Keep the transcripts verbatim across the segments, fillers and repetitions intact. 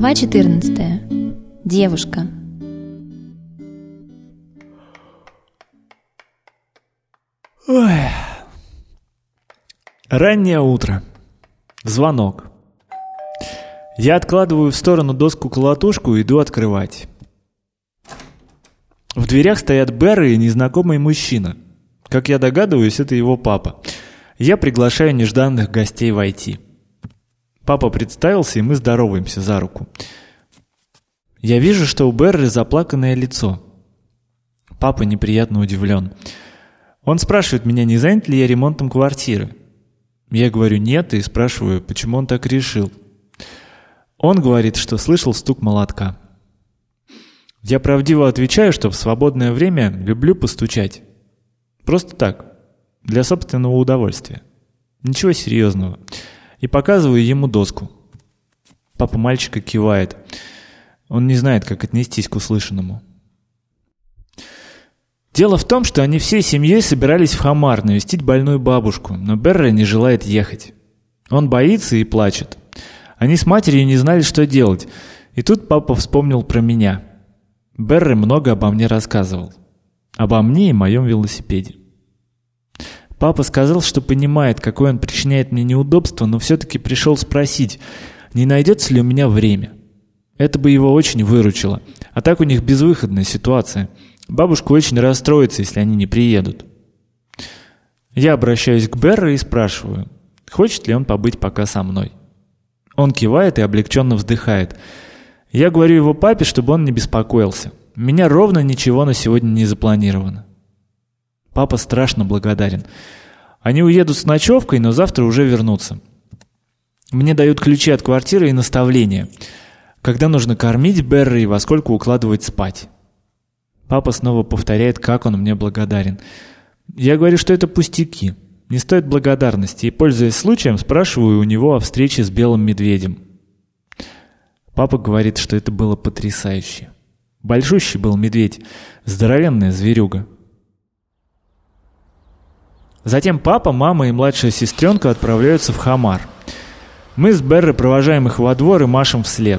Глава четырнадцатая. Девушка. Ой. Раннее утро. Звонок. Я откладываю в сторону доску-колотушку и иду открывать. В дверях стоят Берра и незнакомый мужчина. Как я догадываюсь, это его папа. Я приглашаю нежданных гостей войти. Папа представился, и мы здороваемся за руку. Я вижу, что у Берры заплаканное лицо. Папа неприятно удивлен. Он спрашивает меня, не занят ли я ремонтом квартиры. Я говорю нет и спрашиваю, почему он так решил. Он говорит, что слышал стук молотка. Я правдиво отвечаю, что в свободное время люблю постучать. Просто так, для собственного удовольствия. Ничего серьезного. И показываю ему доску. Папа мальчика кивает. Он не знает, как отнестись к услышанному. Дело в том, что они всей семьей собирались в Хамар навестить больную бабушку, но Берра не желает ехать. Он боится и плачет. Они с матерью не знали, что делать. И тут папа вспомнил про меня. Берра много обо мне рассказывал. Обо мне и моем велосипеде. Папа сказал, что понимает, какое он причиняет мне неудобство, но все-таки пришел спросить, не найдется ли у меня время. Это бы его очень выручило. А так у них безвыходная ситуация. Бабушка очень расстроится, если они не приедут. Я обращаюсь к Берре и спрашиваю, хочет ли он побыть пока со мной. Он кивает и облегченно вздыхает. Я говорю его папе, чтобы он не беспокоился. У меня ровно ничего на сегодня не запланировано. Папа страшно благодарен. Они уедут с ночевкой, но завтра уже вернутся. Мне дают ключи от квартиры и наставления, когда нужно кормить Берру и во сколько укладывать спать. Папа снова повторяет, как он мне благодарен. Я говорю, что это пустяки, не стоит благодарности, и, пользуясь случаем, спрашиваю у него о встрече с белым медведем. Папа говорит, что это было потрясающе. Большущий был медведь, здоровенная зверюга. Затем папа, мама и младшая сестренка отправляются в Хамар. Мы с Беррой провожаем их во двор и машем вслед.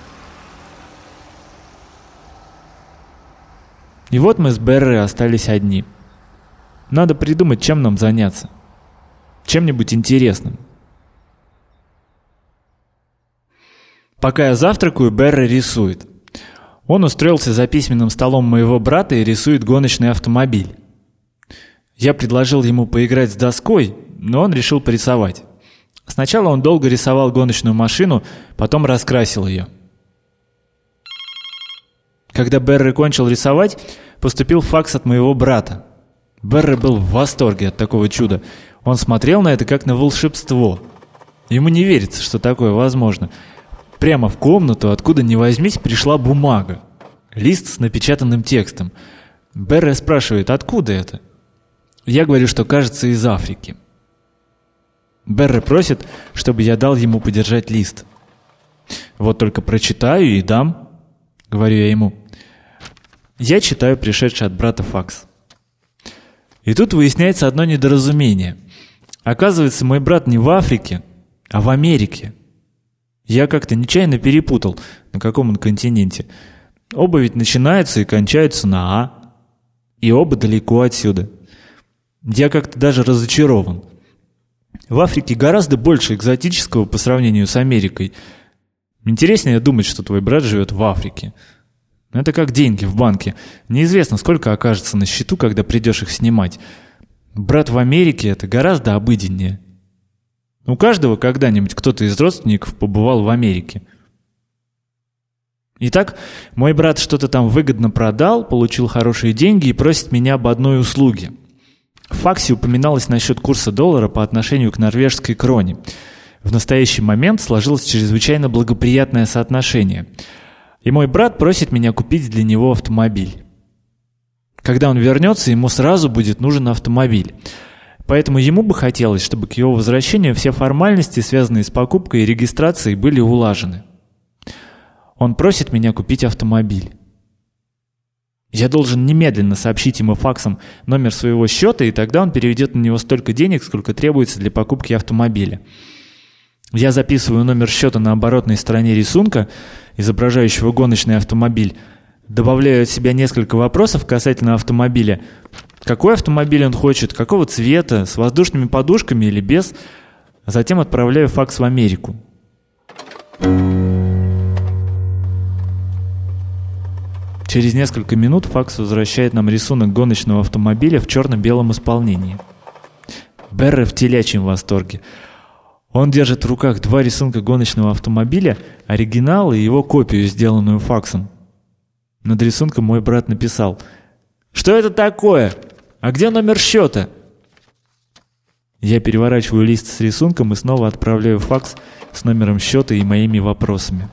И вот мы с Беррой остались одни. Надо придумать, чем нам заняться. Чем-нибудь интересным. Пока я завтракаю, Берра рисует. Он устроился за письменным столом моего брата и рисует гоночный автомобиль. Я предложил ему поиграть с доской, но он решил порисовать. Сначала он долго рисовал гоночную машину, потом раскрасил ее. Когда Берра кончил рисовать, поступил факс от моего брата. Берра был в восторге от такого чуда. Он смотрел на это как на волшебство. Ему не верится, что такое возможно. Прямо в комнату, откуда ни возьмись, пришла бумага. Лист с напечатанным текстом. Берра спрашивает, откуда это? Я говорю, что кажется из Африки. Берра просит, чтобы я дал ему подержать лист. Вот только прочитаю и дам, говорю я ему. Я читаю пришедший от брата факс. И тут выясняется одно недоразумение. Оказывается, мой брат не в Африке, а в Америке. Я как-то нечаянно перепутал, на каком он континенте. Оба ведь начинаются и кончаются на «А». И оба далеко отсюда. Я как-то даже разочарован. В Африке гораздо больше экзотического по сравнению с Америкой. Интереснее думать, что твой брат живет в Африке. Это как деньги в банке. Неизвестно, сколько окажется на счету, когда придешь их снимать. Брат в Америке – это гораздо обыденнее. У каждого когда-нибудь кто-то из родственников побывал в Америке. Итак, мой брат что-то там выгодно продал, получил хорошие деньги и просит меня об одной услуге. В факсе упоминалось насчет курса доллара по отношению к норвежской кроне. В настоящий момент сложилось чрезвычайно благоприятное соотношение. И мой брат просит меня купить для него автомобиль. Когда он вернется, ему сразу будет нужен автомобиль. Поэтому ему бы хотелось, чтобы к его возвращению все формальности, связанные с покупкой и регистрацией, были улажены. Он просит меня купить автомобиль. Я должен немедленно сообщить ему факсом номер своего счета, и тогда он переведет на него столько денег, сколько требуется для покупки автомобиля. Я записываю номер счета на оборотной стороне рисунка, изображающего гоночный автомобиль, добавляю от себя несколько вопросов касательно автомобиля. Какой автомобиль он хочет, какого цвета, с воздушными подушками или без, а затем отправляю факс в Америку. Через несколько минут факс возвращает нам рисунок гоночного автомобиля в черно-белом исполнении. Берре в телячьем восторге. Он держит в руках два рисунка гоночного автомобиля, оригинал и его копию, сделанную факсом. Над рисунком мой брат написал: «Что это такое? А где номер счета?» Я переворачиваю лист с рисунком и снова отправляю факс с номером счета и моими вопросами.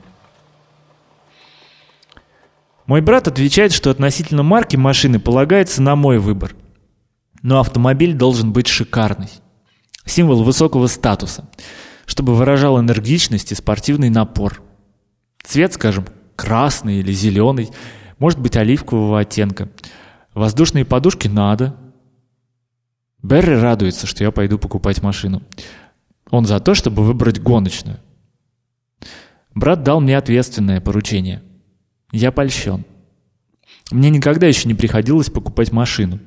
Мой брат отвечает, что относительно марки машины полагается на мой выбор. Но автомобиль должен быть шикарный. Символ высокого статуса, чтобы выражал энергичность и спортивный напор. Цвет, скажем, красный или зеленый, может быть оливкового оттенка. Воздушные подушки надо. Берри радуется, что я пойду покупать машину. Он за то, чтобы выбрать гоночную. Брат дал мне ответственное поручение. Я польщен. Мне никогда еще не приходилось покупать машину.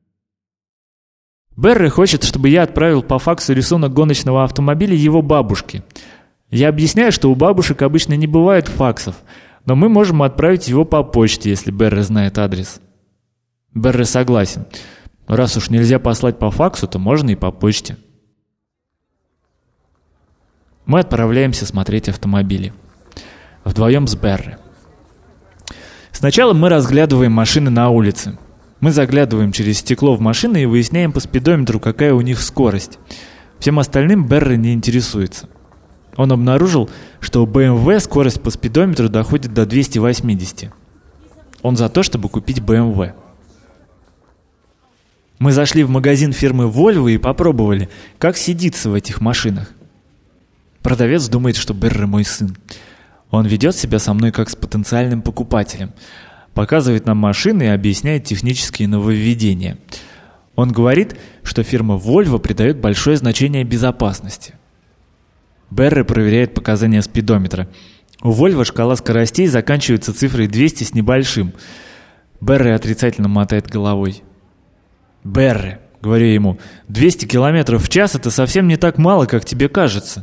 Берри хочет, чтобы я отправил по факсу рисунок гоночного автомобиля его бабушке. Я объясняю, что у бабушек обычно не бывает факсов, но мы можем отправить его по почте, если Берри знает адрес. Берри согласен. Раз уж нельзя послать по факсу, то можно и по почте. Мы отправляемся смотреть автомобили. Вдвоем с Берри. Сначала мы разглядываем машины на улице. Мы заглядываем через стекло в машины и выясняем по спидометру, какая у них скорость. Всем остальным Берри не интересуется. Он обнаружил, что у бэ эм вэ скорость по спидометру доходит до двухсот восьмидесяти. Он за то, чтобы купить бэ эм вэ. Мы зашли в магазин фирмы Volvo и попробовали, как сидится в этих машинах. Продавец думает, что Берри мой сын. Он ведет себя со мной как с потенциальным покупателем. Показывает нам машины и объясняет технические нововведения. Он говорит, что фирма Volvo придает большое значение безопасности. Берри проверяет показания спидометра. У Volvo шкала скоростей заканчивается цифрой двести с небольшим. Берри отрицательно мотает головой. «Берри», — говорю ему, — «двести километров в час — это совсем не так мало, как тебе кажется».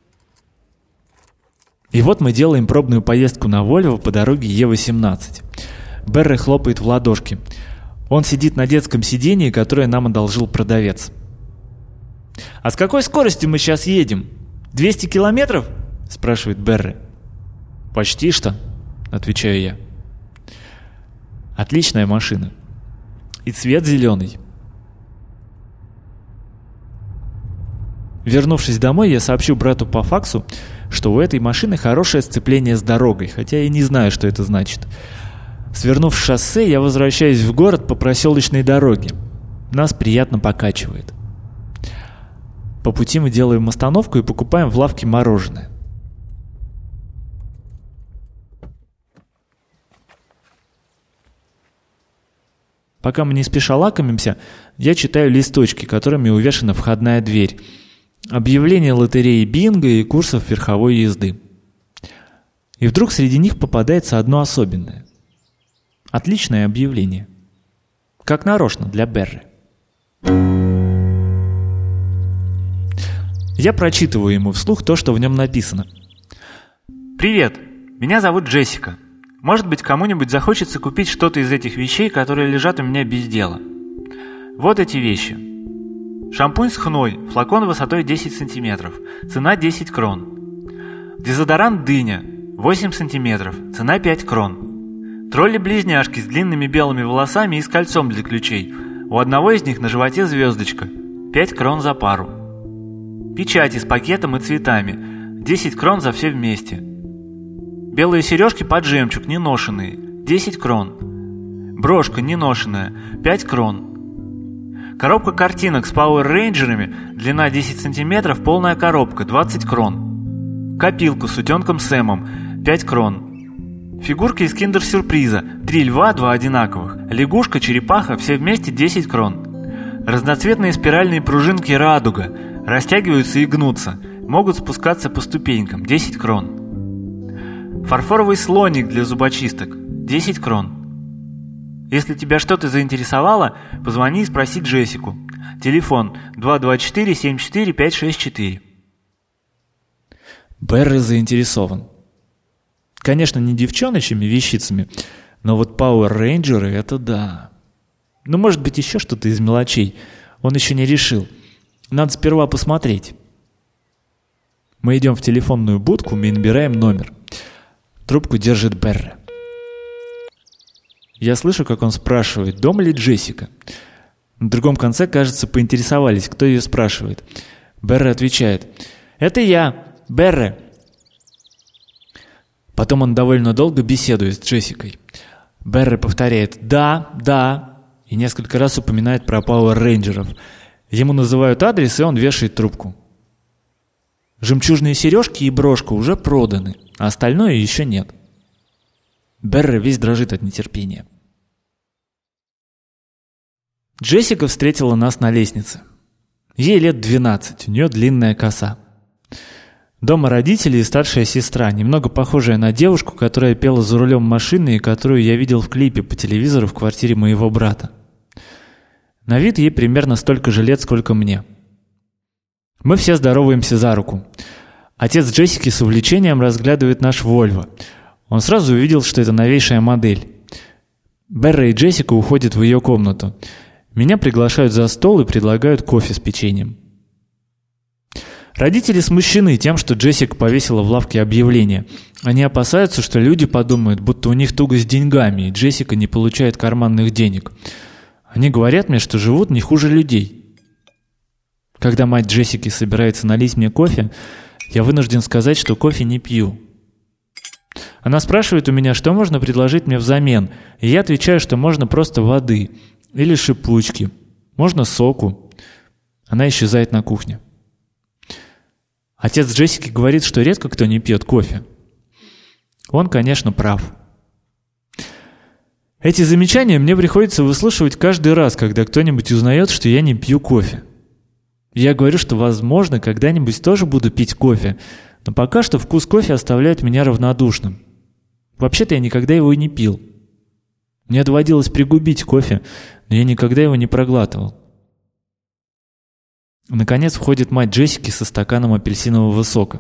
И вот мы делаем пробную поездку на Volvo по дороге Е восемнадцать. Берри хлопает в ладошки. Он сидит на детском сидении, которое нам одолжил продавец. «А с какой скоростью мы сейчас едем? двести километров?» — спрашивает Берри. «Почти что», — отвечаю я. Отличная машина. И цвет зеленый. Вернувшись домой, я сообщу брату по факсу, что у этой машины хорошее сцепление с дорогой, хотя я не знаю, что это значит. Свернув с шоссе, я возвращаюсь в город по проселочной дороге. Нас приятно покачивает. По пути мы делаем остановку и покупаем в лавке мороженое. Пока мы не спеша лакомимся, я читаю листочки, которыми увешана входная дверь. Объявления лотереи бинго и курсов верховой езды. И вдруг среди них попадается одно особенное. Отличное объявление. Как нарочно для Берри. Я прочитываю ему вслух то, что в нем написано. «Привет, меня зовут Джессика. Может быть, кому-нибудь захочется купить что-то из этих вещей, которые лежат у меня без дела. Вот эти вещи. Шампунь с хной, флакон высотой десять сантиметров, цена десять крон. Дезодорант дыня, восемь сантиметров, цена пять крон. Тролли-близняшки с длинными белыми волосами и с кольцом для ключей. У одного из них на животе звездочка, пять крон за пару. Печати с пакетом и цветами, десять крон за все вместе. Белые сережки под жемчуг, неношенные, десять крон. Брошка неношенная, пять крон. Коробка картинок с пауэр-рейнджерами, длина десять сантиметров, полная коробка, двадцать крон. Копилка с утенком Сэмом, пять крон. Фигурки из киндер-сюрприза, три льва, два одинаковых. Лягушка, черепаха, все вместе десять крон. Разноцветные спиральные пружинки «Радуга», растягиваются и гнутся. могут спускаться по ступенькам, десять крон. Фарфоровый слоник для зубочисток, десять крон. Если тебя что-то заинтересовало, позвони и спроси Джессику. Телефон два два четыре семь четыре пять шесть четыре. Берри заинтересован. Конечно, не девчоночьими вещицами, но вот Power Rangers — это да. Ну, может быть, еще что-то из мелочей. Он еще не решил. Надо сперва посмотреть. Мы идем в телефонную будку, мы набираем номер. Трубку держит Берри. Я слышу, как он спрашивает, дома ли Джессика. На другом конце, кажется, поинтересовались, кто ее спрашивает. Берри отвечает: «Это я, Берри». Потом он довольно долго беседует с Джессикой. Берри повторяет «да, да» и несколько раз упоминает про Power Rangers. Ему называют адрес, и он вешает трубку. Жемчужные сережки и брошка уже проданы, а остальное еще нет. Берри весь дрожит от нетерпения. Джессика встретила нас на лестнице. Ей лет двенадцать, у нее длинная коса. Дома родители и старшая сестра, немного похожая на девушку, которая пела за рулем машины и которую я видел в клипе по телевизору в квартире моего брата. На вид ей примерно столько же лет, сколько мне. Мы все здороваемся за руку. Отец Джессики с увлечением разглядывает наш Volvo. Он сразу увидел, что это новейшая модель. Берри и Джессика уходят в ее комнату. Меня приглашают за стол и предлагают кофе с печеньем. Родители смущены тем, что Джессика повесила в лавке объявление. Они опасаются, что люди подумают, будто у них туго с деньгами, и Джессика не получает карманных денег. Они говорят мне, что живут не хуже людей. Когда мать Джессики собирается налить мне кофе, я вынужден сказать, что кофе не пью. Она спрашивает у меня, что можно предложить мне взамен, и я отвечаю, что можно просто воды или шипучки, можно соку. Она исчезает на кухне. Отец Джессики говорит, что редко кто не пьет кофе. Он, конечно, прав. Эти замечания мне приходится выслушивать каждый раз, когда кто-нибудь узнает, что я не пью кофе. Я говорю, что, возможно, когда-нибудь тоже буду пить кофе, но пока что вкус кофе оставляет меня равнодушным. Вообще-то я никогда его и не пил. Мне доводилось пригубить кофе, но я никогда его не проглатывал. Наконец входит мать Джессики со стаканом апельсинового сока.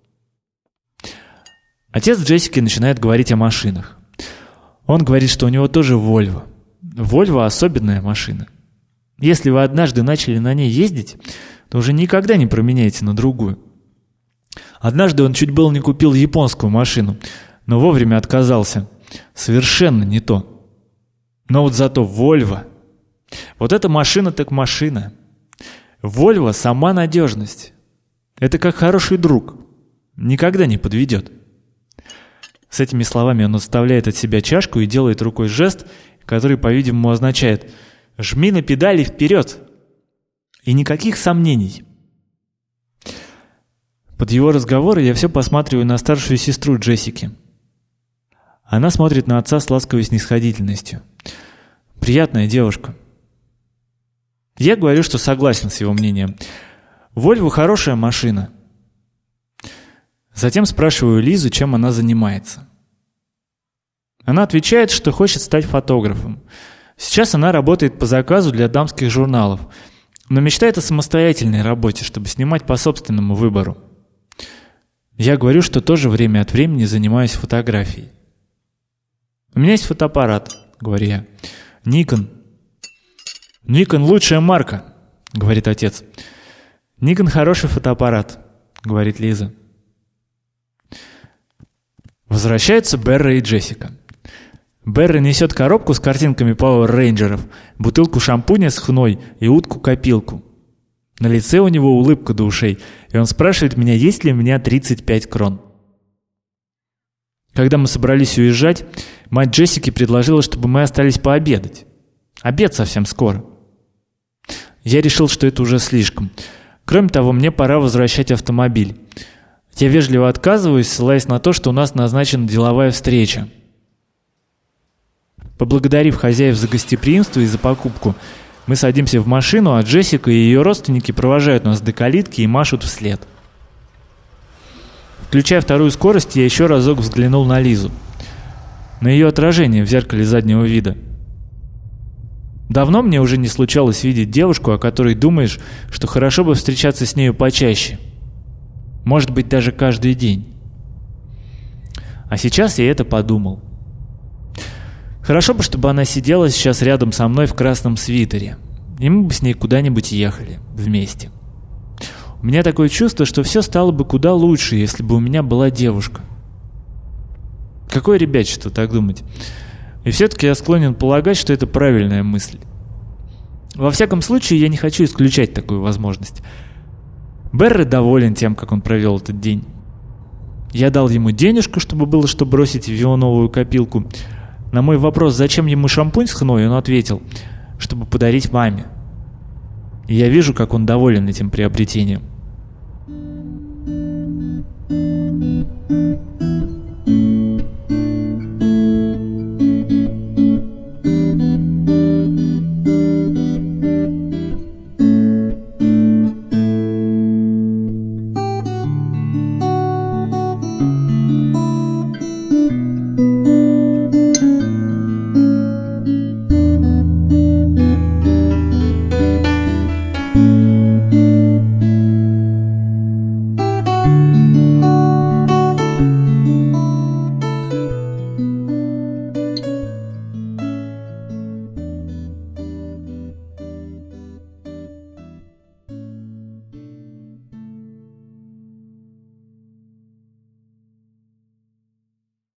Отец Джессики начинает говорить о машинах. Он говорит, что у него тоже Volvo. Volvo – особенная машина. Если вы однажды начали на ней ездить, то уже никогда не променяете на другую. Однажды он чуть было не купил японскую машину, но вовремя отказался. Совершенно не то. Но вот зато Volvo. Вот эта машина так машина. Volvo – сама надежность. Это как хороший друг. Никогда не подведет. С этими словами он отставляет от себя чашку и делает рукой жест, который, по-видимому, означает «жми на педали вперед!» И никаких сомнений. Под его разговоры я все посматриваю на старшую сестру Джессики. Она смотрит на отца с ласковой снисходительностью. Приятная девушка. Я говорю, что согласен с его мнением. Volvo – хорошая машина. Затем спрашиваю Лизу, чем она занимается. Она отвечает, что хочет стать фотографом. Сейчас она работает по заказу для дамских журналов, но мечтает о самостоятельной работе, чтобы снимать по собственному выбору. Я говорю, что тоже время от времени занимаюсь фотографией. «У меня есть фотоаппарат», — говорю я. «Nikon». «Nikon — лучшая марка», — говорит отец. «Nikon — хороший фотоаппарат», — говорит Лиза. Возвращаются Берри и Джессика. Берри несет коробку с картинками Power Rangers, бутылку шампуня с хной и утку-копилку. На лице у него улыбка до ушей, и он спрашивает меня, есть ли у меня тридцать пять крон. Когда мы собрались уезжать, мать Джессики предложила, чтобы мы остались пообедать. Обед совсем скоро. Я решил, что это уже слишком. Кроме того, мне пора возвращать автомобиль. Я вежливо отказываюсь, ссылаясь на то, что у нас назначена деловая встреча. Поблагодарив хозяев за гостеприимство и за покупку, мы садимся в машину, а Джессика и ее родственники провожают нас до калитки и машут вслед. Включая вторую скорость, я еще разок взглянул на Лизу. На ее отражение в зеркале заднего вида. Давно мне уже не случалось видеть девушку, о которой думаешь, что хорошо бы встречаться с нею почаще. Может быть, даже каждый день. А сейчас я это подумал. Хорошо бы, чтобы она сидела сейчас рядом со мной в красном свитере, и мы бы с ней куда-нибудь ехали вместе. У меня такое чувство, что все стало бы куда лучше, если бы у меня была девушка. Какое ребячество так думать? И все-таки я склонен полагать, что это правильная мысль. Во всяком случае, я не хочу исключать такую возможность. Берри доволен тем, как он провел этот день. Я дал ему денежку, чтобы было что бросить в его новую копилку. На мой вопрос, зачем ему шампунь с хной, он ответил, чтобы подарить маме. И я вижу, как он доволен этим приобретением.